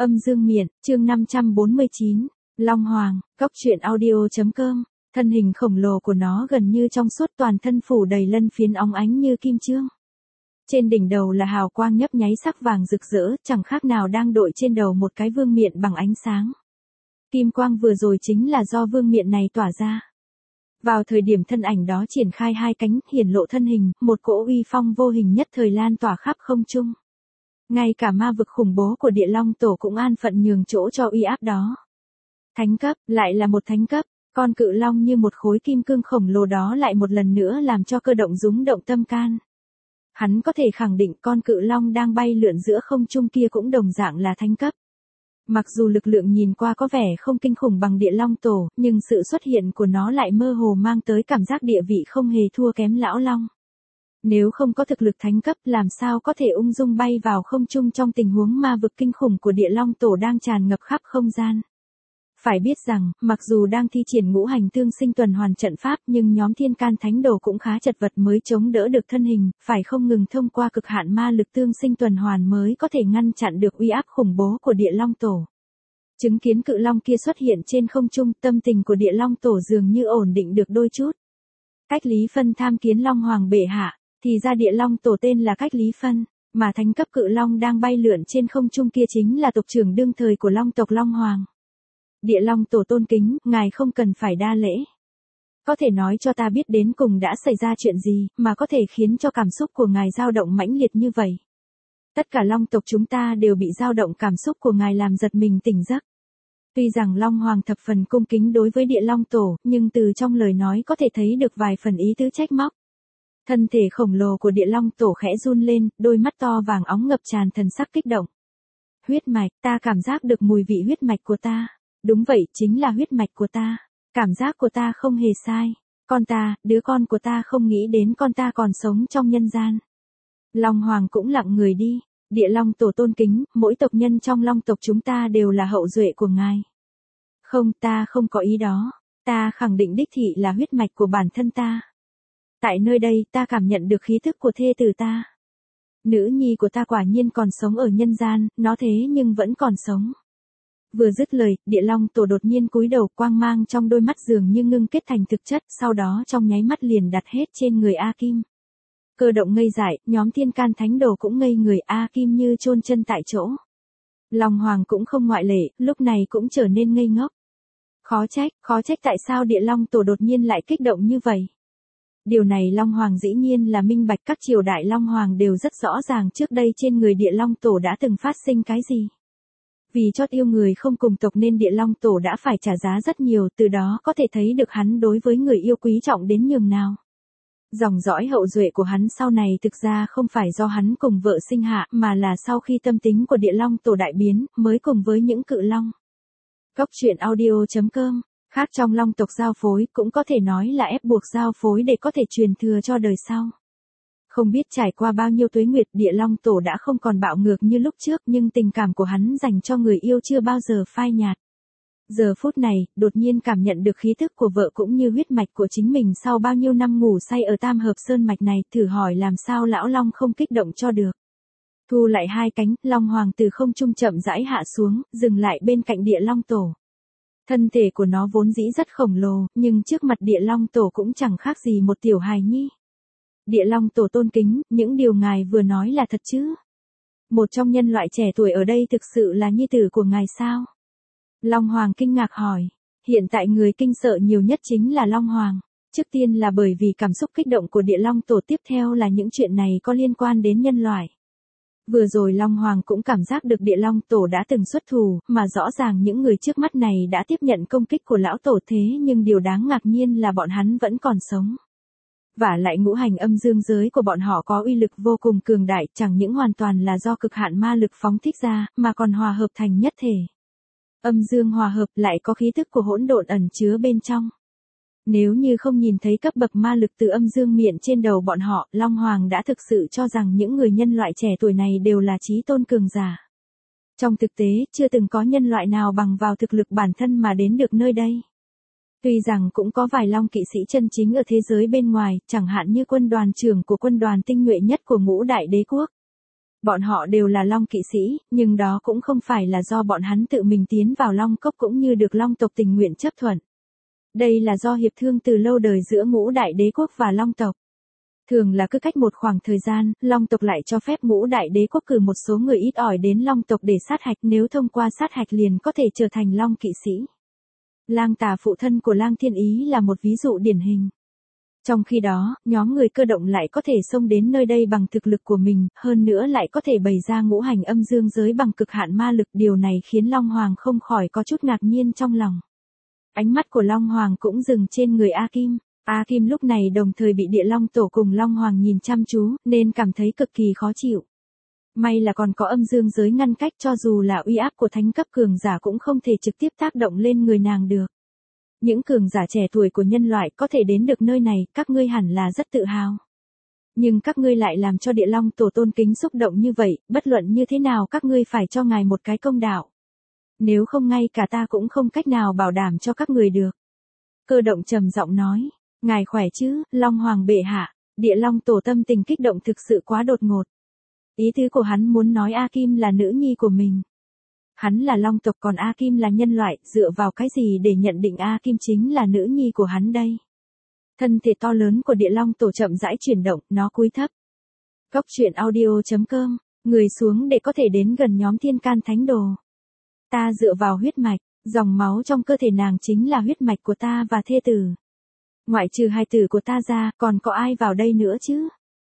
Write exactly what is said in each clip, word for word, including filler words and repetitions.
Âm dương miện, chương năm trăm bốn mươi chín, Long Hoàng, Cốc truyện audio chấm com. Thân hình khổng lồ của nó gần như trong suốt, toàn thân phủ đầy lân phiến óng ánh như kim chương. Trên đỉnh đầu là hào quang nhấp nháy sắc vàng rực rỡ, chẳng khác nào đang đội trên đầu một cái vương miện bằng ánh sáng. Kim quang vừa rồi chính là do vương miện này tỏa ra. Vào thời điểm thân ảnh đó triển khai hai cánh, hiển lộ thân hình, một cỗ uy phong vô hình nhất thời lan tỏa khắp không trung. Ngay cả ma vực khủng bố của Địa Long Tổ cũng an phận nhường chỗ cho uy áp đó. Thánh cấp, lại là một thánh cấp, con cự long như một khối kim cương khổng lồ đó lại một lần nữa làm cho Cơ Động rúng động tâm can. Hắn có thể khẳng định con cự long đang bay lượn giữa không trung kia cũng đồng dạng là thánh cấp. Mặc dù lực lượng nhìn qua có vẻ không kinh khủng bằng Địa Long Tổ, nhưng sự xuất hiện của nó lại mơ hồ mang tới cảm giác địa vị không hề thua kém lão long. Nếu không có thực lực thánh cấp, làm sao có thể ung dung bay vào không trung trong tình huống ma vực kinh khủng của Địa Long Tổ đang tràn ngập khắp không gian. Phải biết rằng, mặc dù đang thi triển ngũ hành tương sinh tuần hoàn trận pháp, nhưng nhóm Thiên Can Thánh Đồ cũng khá chật vật mới chống đỡ được thân hình, phải không ngừng thông qua cực hạn ma lực tương sinh tuần hoàn mới có thể ngăn chặn được uy áp khủng bố của Địa Long Tổ. Chứng kiến cự long kia xuất hiện trên không trung, tâm tình của Địa Long Tổ dường như ổn định được đôi chút. Cách Lý Phân tham kiến Long Hoàng bệ hạ, thì ra Địa Long Tổ tên là Cách Lý Phân, mà thánh cấp cự long đang bay lượn trên không trung kia chính là tộc trưởng đương thời của Long tộc Long Hoàng. Địa Long Tổ tôn kính, ngài không cần phải đa lễ. Có thể nói cho ta biết đến cùng đã xảy ra chuyện gì, mà có thể khiến cho cảm xúc của ngài dao động mãnh liệt như vậy. Tất cả Long tộc chúng ta đều bị dao động cảm xúc của ngài làm giật mình tỉnh giấc. Tuy rằng Long Hoàng thập phần cung kính đối với Địa Long Tổ, nhưng từ trong lời nói có thể thấy được vài phần ý tứ trách móc. Thân thể khổng lồ của Địa Long Tổ khẽ run lên, đôi mắt to vàng óng ngập tràn thần sắc kích động. Huyết mạch, ta cảm giác được mùi vị huyết mạch của ta. Đúng vậy, chính là huyết mạch của ta. Cảm giác của ta không hề sai. Con ta, đứa con của ta không nghĩ đến con ta còn sống trong nhân gian. Long Hoàng cũng lặng người đi. Địa Long Tổ tôn kính, mỗi tộc nhân trong Long tộc chúng ta đều là hậu duệ của ngài. Không, ta không có ý đó. Ta khẳng định đích thị là huyết mạch của bản thân ta. Tại nơi đây, ta cảm nhận được khí thức của thê tử ta. Nữ nhi của ta quả nhiên còn sống ở nhân gian, nó thế nhưng vẫn còn sống. Vừa dứt lời, Địa Long Tổ đột nhiên cúi đầu, quang mang trong đôi mắt dường như ngưng kết thành thực chất, sau đó trong nháy mắt liền đặt hết trên người A Kim. Cơ Động ngây dại, nhóm Thiên Can Thánh Đồ cũng ngây người, A Kim như chôn chân tại chỗ. Long Hoàng cũng không ngoại lệ, lúc này cũng trở nên ngây ngốc. Khó trách, khó trách tại sao Địa Long Tổ đột nhiên lại kích động như vậy. Điều này Long Hoàng dĩ nhiên là minh bạch, các triều đại Long Hoàng đều rất rõ ràng trước đây trên người Địa Long Tổ đã từng phát sinh cái gì. Vì chót yêu người không cùng tộc nên Địa Long Tổ đã phải trả giá rất nhiều, từ đó có thể thấy được hắn đối với người yêu quý trọng đến nhường nào. Dòng dõi hậu duệ của hắn sau này thực ra không phải do hắn cùng vợ sinh hạ, mà là sau khi tâm tính của Địa Long Tổ đại biến, mới cùng với những cự long. Cốc truyện audio chấm com. Khác trong Long tộc giao phối, cũng có thể nói là ép buộc giao phối để có thể truyền thừa cho đời sau. Không biết trải qua bao nhiêu tuế nguyệt, Địa Long Tổ đã không còn bạo ngược như lúc trước, nhưng tình cảm của hắn dành cho người yêu chưa bao giờ phai nhạt. Giờ phút này, đột nhiên cảm nhận được khí thức của vợ cũng như huyết mạch của chính mình sau bao nhiêu năm ngủ say ở Tam Hợp Sơn mạch này, thử hỏi làm sao lão Long không kích động cho được. Thu lại hai cánh, Long Hoàng từ không trung chậm rãi hạ xuống, dừng lại bên cạnh Địa Long Tổ. Thân thể của nó vốn dĩ rất khổng lồ, nhưng trước mặt Địa Long Tổ cũng chẳng khác gì một tiểu hài nhi. Địa Long Tổ tôn kính, những điều ngài vừa nói là thật chứ? Một trong nhân loại trẻ tuổi ở đây thực sự là nhi tử của ngài sao? Long Hoàng kinh ngạc hỏi. Hiện tại người kinh sợ nhiều nhất chính là Long Hoàng. Trước tiên là bởi vì cảm xúc kích động của Địa Long Tổ, tiếp theo là những chuyện này có liên quan đến nhân loại. Vừa rồi Long Hoàng cũng cảm giác được Địa Long Tổ đã từng xuất thủ, mà rõ ràng những người trước mắt này đã tiếp nhận công kích của lão tổ, thế nhưng điều đáng ngạc nhiên là bọn hắn vẫn còn sống. Vả lại ngũ hành âm dương giới của bọn họ có uy lực vô cùng cường đại, chẳng những hoàn toàn là do cực hạn ma lực phóng thích ra, mà còn hòa hợp thành nhất thể. Âm dương hòa hợp lại có khí thức của hỗn độn ẩn chứa bên trong. Nếu như không nhìn thấy cấp bậc ma lực từ âm dương miện trên đầu bọn họ, Long Hoàng đã thực sự cho rằng những người nhân loại trẻ tuổi này đều là chí tôn cường giả. Trong thực tế, chưa từng có nhân loại nào bằng vào thực lực bản thân mà đến được nơi đây. Tuy rằng cũng có vài long kỵ sĩ chân chính ở thế giới bên ngoài, chẳng hạn như quân đoàn trưởng của quân đoàn tinh nhuệ nhất của ngũ đại đế quốc. Bọn họ đều là Long kỵ sĩ, nhưng đó cũng không phải là do bọn hắn tự mình tiến vào Long cốc cũng như được Long tộc tình nguyện chấp thuận. Đây là do hiệp thương từ lâu đời giữa ngũ đại đế quốc và Long tộc. Thường là cứ cách một khoảng thời gian, Long tộc lại cho phép ngũ đại đế quốc cử một số người ít ỏi đến Long tộc để sát hạch, nếu thông qua sát hạch liền có thể trở thành Long kỵ sĩ. Lang Tà phụ thân của Lang Thiên Ý là một ví dụ điển hình. Trong khi đó, nhóm người cơ động lại có thể xông đến nơi đây bằng thực lực của mình, hơn nữa lại có thể bày ra ngũ hành âm dương giới bằng cực hạn ma lực, điều này khiến Long Hoàng không khỏi có chút ngạc nhiên trong lòng. Ánh mắt của Long Hoàng cũng dừng trên người A Kim. A Kim lúc này đồng thời bị Địa Long Tổ cùng Long Hoàng nhìn chăm chú, nên cảm thấy cực kỳ khó chịu. May là còn có âm dương giới ngăn cách, cho dù là uy áp của thánh cấp cường giả cũng không thể trực tiếp tác động lên người nàng được. Những cường giả trẻ tuổi của nhân loại có thể đến được nơi này, các ngươi hẳn là rất tự hào. Nhưng các ngươi lại làm cho Địa Long Tổ tôn kính xúc động như vậy, bất luận như thế nào các ngươi phải cho ngài một cái công đạo. Nếu không ngay cả ta cũng không cách nào bảo đảm cho các người được. Cơ động trầm giọng nói, ngài khỏe chứ, Long Hoàng bệ hạ. Địa Long Tổ tâm tình kích động thực sự quá đột ngột. Ý tứ của hắn muốn nói A Kim là nữ nhi của mình. Hắn là Long tộc còn A Kim là nhân loại, dựa vào cái gì để nhận định A Kim chính là nữ nhi của hắn đây? Thân thể to lớn của Địa Long Tổ chậm rãi chuyển động, nó cúi thấp. Cốc truyện audio chấm com, người xuống để có thể đến gần nhóm Thiên Can Thánh Đồ. Ta dựa vào huyết mạch, dòng máu trong cơ thể nàng chính là huyết mạch của ta và thê tử. Ngoại trừ hai tử của ta ra, còn có ai vào đây nữa chứ?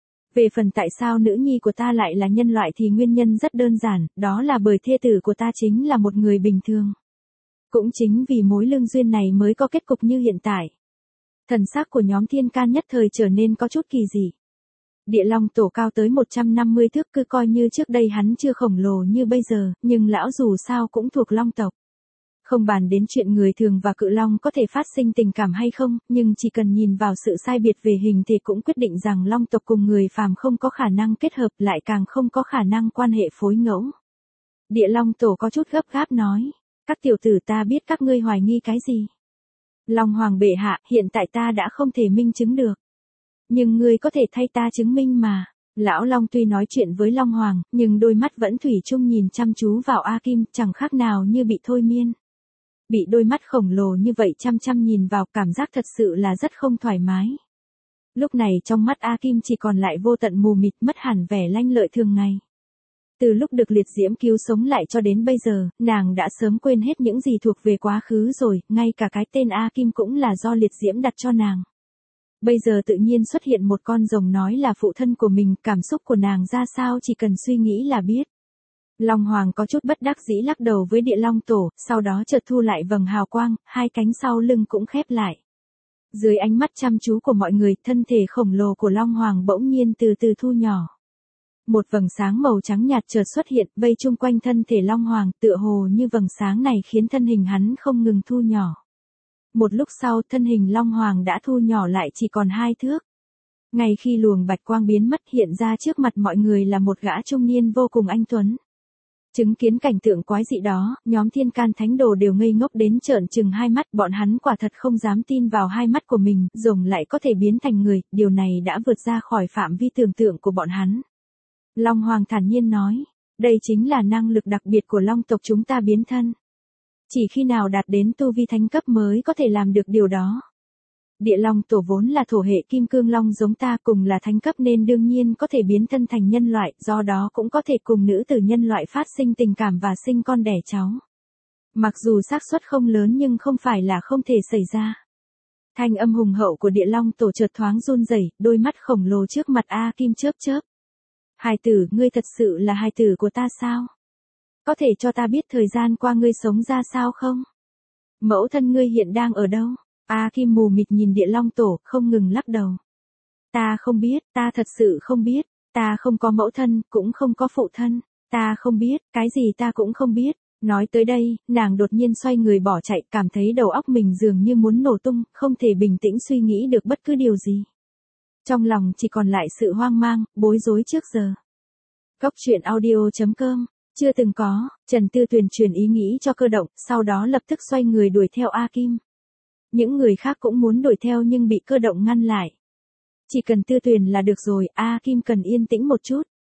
Về phần tại sao nữ nhi của ta lại là nhân loại thì nguyên nhân rất đơn giản, đó là bởi thê tử của ta chính là một người bình thường. Cũng chính vì mối lương duyên này mới có kết cục như hiện tại. Thần sắc của nhóm Thiên Can nhất thời trở nên có chút kỳ dị. Địa Long Tổ cao tới một trăm năm mươi thước, cứ coi như trước đây hắn chưa khổng lồ như bây giờ, nhưng lão dù sao cũng thuộc Long tộc. Không bàn đến chuyện người thường và cự long có thể phát sinh tình cảm hay không, nhưng chỉ cần nhìn vào sự sai biệt về hình thì cũng quyết định rằng Long tộc cùng người phàm không có khả năng kết hợp, lại càng không có khả năng quan hệ phối ngẫu. Địa Long Tổ có chút gấp gáp nói, các tiểu tử, ta biết các ngươi hoài nghi cái gì. Long Hoàng bệ hạ, hiện tại ta đã không thể minh chứng được. Nhưng ngươi có thể thay ta chứng minh mà. Lão Long tuy nói chuyện với Long Hoàng, nhưng đôi mắt vẫn thủy chung nhìn chăm chú vào A Kim, chẳng khác nào như bị thôi miên. Bị đôi mắt khổng lồ như vậy chăm chăm nhìn vào, cảm giác thật sự là rất không thoải mái. Lúc này trong mắt A Kim chỉ còn lại vô tận mù mịt, mất hẳn vẻ lanh lợi thường ngày. Từ lúc được liệt diễm cứu sống lại cho đến bây giờ, nàng đã sớm quên hết những gì thuộc về quá khứ rồi, ngay cả cái tên A Kim cũng là do liệt diễm đặt cho nàng. Bây giờ tự nhiên xuất hiện một con rồng nói là phụ thân của mình, cảm xúc của nàng ra sao chỉ cần suy nghĩ là biết. Long Hoàng có chút bất đắc dĩ lắc đầu với Địa Long Tổ, sau đó chợt thu lại vầng hào quang, hai cánh sau lưng cũng khép lại. Dưới ánh mắt chăm chú của mọi người, thân thể khổng lồ của Long Hoàng bỗng nhiên từ từ thu nhỏ. Một vầng sáng màu trắng nhạt chợt xuất hiện, vây chung quanh thân thể Long Hoàng, tựa hồ như vầng sáng này khiến thân hình hắn không ngừng thu nhỏ. Một lúc sau, thân hình Long Hoàng đã thu nhỏ lại chỉ còn hai thước. Ngay khi luồng bạch quang biến mất, hiện ra trước mặt mọi người là một gã trung niên vô cùng anh tuấn. Chứng kiến cảnh tượng quái dị đó, nhóm Thiên Can Thánh Đồ đều ngây ngốc đến trợn trừng hai mắt, bọn hắn quả thật không dám tin vào hai mắt của mình, rồng lại có thể biến thành người, điều này đã vượt ra khỏi phạm vi tưởng tượng của bọn hắn. Long Hoàng thản nhiên nói, đây chính là năng lực đặc biệt của Long tộc chúng ta biến thân. Chỉ khi nào đạt đến tu vi thánh cấp mới có thể làm được điều đó. Địa Long Tổ vốn là thổ hệ kim cương long giống ta, cùng là thánh cấp nên đương nhiên có thể biến thân thành nhân loại, do đó cũng có thể cùng nữ tử nhân loại phát sinh tình cảm và sinh con đẻ cháu. Mặc dù xác suất không lớn nhưng không phải là không thể xảy ra. Thanh âm hùng hậu của Địa Long Tổ chợt thoáng run rẩy, đôi mắt khổng lồ trước mặt A Kim chớp chớp. Hài tử, ngươi thật sự là hài tử của ta sao? Có thể cho ta biết thời gian qua ngươi sống ra sao không? Mẫu thân ngươi hiện đang ở đâu? A Kim mù mịt nhìn Địa Long Tổ, không ngừng lắc đầu. Ta không biết, ta thật sự không biết, ta không có mẫu thân, cũng không có phụ thân, ta không biết, cái gì ta cũng không biết. Nói tới đây, nàng đột nhiên xoay người bỏ chạy, cảm thấy đầu óc mình dường như muốn nổ tung, không thể bình tĩnh suy nghĩ được bất cứ điều gì. Trong lòng chỉ còn lại sự hoang mang, bối rối trước giờ. Cốc truyện audio chấm com, chưa từng có, Trần Tư Tuyền truyền ý nghĩ cho Cơ Động, sau đó lập tức xoay người đuổi theo A Kim. Những người khác cũng muốn đuổi theo nhưng bị Cơ Động ngăn lại. Chỉ cần Tư Tuyền là được rồi, A Kim cần yên tĩnh một chút.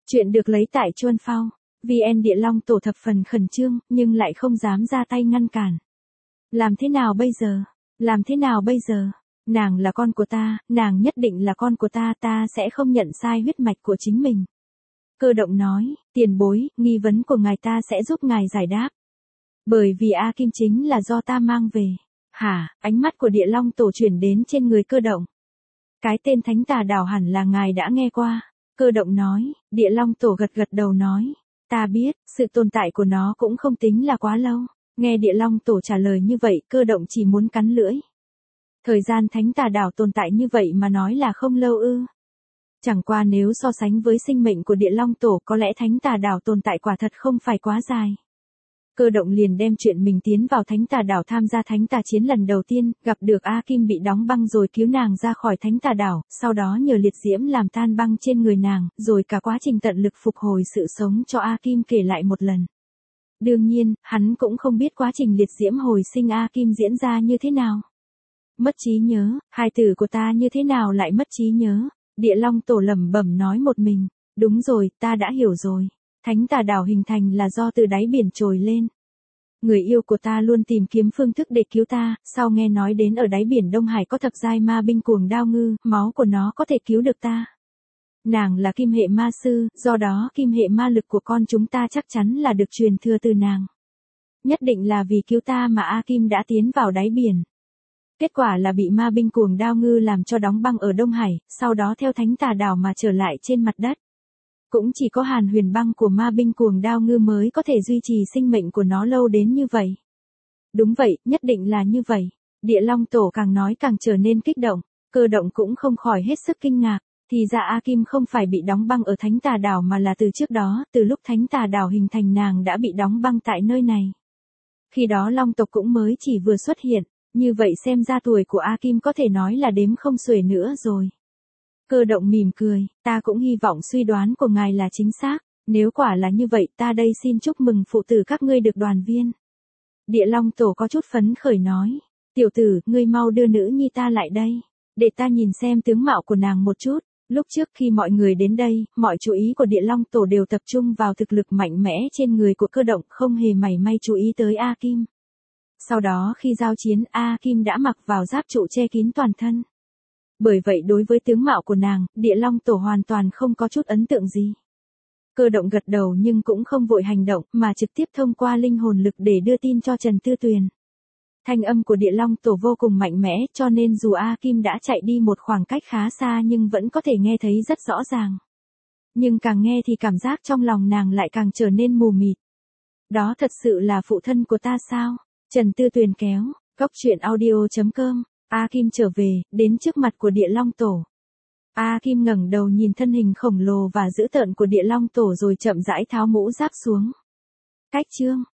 Chuyện được lấy tại Chuan Phao. vê en Địa Long Tổ thập phần khẩn trương, nhưng lại không dám ra tay ngăn cản. Làm thế nào bây giờ? Làm thế nào bây giờ? Nàng là con của ta, nàng nhất định là con của ta, ta sẽ không nhận sai huyết mạch của chính mình. Cơ động nói, tiền bối, nghi vấn của ngài ta sẽ giúp ngài giải đáp. Bởi vì A Kim chính là do ta mang về. Hả? Ánh mắt của Địa Long Tổ chuyển đến trên người Cơ động. Cái tên Thánh Tà Đảo hẳn là ngài đã nghe qua. Cơ động nói, Địa Long Tổ gật gật đầu nói, ta biết, sự tồn tại của nó cũng không tính là quá lâu. Nghe Địa Long Tổ trả lời như vậy, Cơ động chỉ muốn cắn lưỡi. Thời gian Thánh Tà Đảo tồn tại như vậy mà nói là không lâu ư? Chẳng qua nếu so sánh với sinh mệnh của Địa Long Tổ, có lẽ Thánh Tà Đảo tồn tại quả thật không phải quá dài. Cơ động liền đem chuyện mình tiến vào Thánh Tà Đảo tham gia Thánh Tà Chiến lần đầu tiên, gặp được A Kim bị đóng băng rồi cứu nàng ra khỏi Thánh Tà Đảo, sau đó nhờ liệt diễm làm tan băng trên người nàng, rồi cả quá trình tận lực phục hồi sự sống cho A Kim kể lại một lần. Đương nhiên, hắn cũng không biết quá trình liệt diễm hồi sinh A Kim diễn ra như thế nào. Mất trí nhớ, hài tử của ta như thế nào lại mất trí nhớ? Địa Long Tổ lẩm bẩm nói một mình, đúng rồi, ta đã hiểu rồi. Thánh Tà Đảo hình thành là do từ đáy biển trồi lên. Người yêu của ta luôn tìm kiếm phương thức để cứu ta, sau nghe nói đến ở đáy biển Đông Hải có thập giai ma binh cuồng đao ngư, máu của nó có thể cứu được ta. Nàng là kim hệ ma sư, do đó kim hệ ma lực của con chúng ta chắc chắn là được truyền thừa từ nàng. Nhất định là vì cứu ta mà A Kim đã tiến vào đáy biển. Kết quả là bị ma binh cuồng đao ngư làm cho đóng băng ở Đông Hải, sau đó theo Thánh Tà Đảo mà trở lại trên mặt đất. Cũng chỉ có hàn huyền băng của ma binh cuồng đao ngư mới có thể duy trì sinh mệnh của nó lâu đến như vậy. Đúng vậy, nhất định là như vậy. Địa Long Tổ càng nói càng trở nên kích động, Cơ động cũng không khỏi hết sức kinh ngạc. Thì ra A Kim không phải bị đóng băng ở Thánh Tà Đảo mà là từ trước đó, từ lúc Thánh Tà Đảo hình thành nàng đã bị đóng băng tại nơi này. Khi đó Long tộc cũng mới chỉ vừa xuất hiện, như vậy xem ra tuổi của A Kim có thể nói là đếm không xuể nữa rồi. Cơ động mỉm cười, ta cũng hy vọng suy đoán của ngài là chính xác, nếu quả là như vậy ta đây xin chúc mừng phụ tử các ngươi được đoàn viên. Địa Long Tổ có chút phấn khởi nói, tiểu tử, ngươi mau đưa nữ nhi ta lại đây, để ta nhìn xem tướng mạo của nàng một chút. Lúc trước khi mọi người đến đây, mọi chú ý của Địa Long Tổ đều tập trung vào thực lực mạnh mẽ trên người của Cơ động, không hề mảy may chú ý tới A Kim. Sau đó khi giao chiến, A Kim đã mặc vào giáp trụ che kín toàn thân. Bởi vậy đối với tướng mạo của nàng, Địa Long Tổ hoàn toàn không có chút ấn tượng gì. Cơ động gật đầu nhưng cũng không vội hành động, mà trực tiếp thông qua linh hồn lực để đưa tin cho Trần Tư Tuyền. Thanh âm của Địa Long Tổ vô cùng mạnh mẽ, cho nên dù A Kim đã chạy đi một khoảng cách khá xa nhưng vẫn có thể nghe thấy rất rõ ràng. Nhưng càng nghe thì cảm giác trong lòng nàng lại càng trở nên mù mịt. Đó thật sự là phụ thân của ta sao? Trần Tư Tuyền kéo, góc truyện audio chấm com. A Kim trở về, đến trước mặt của Địa Long Tổ. A Kim ngẩng đầu nhìn thân hình khổng lồ và dữ tợn của Địa Long Tổ rồi chậm rãi tháo mũ giáp xuống. Cách chương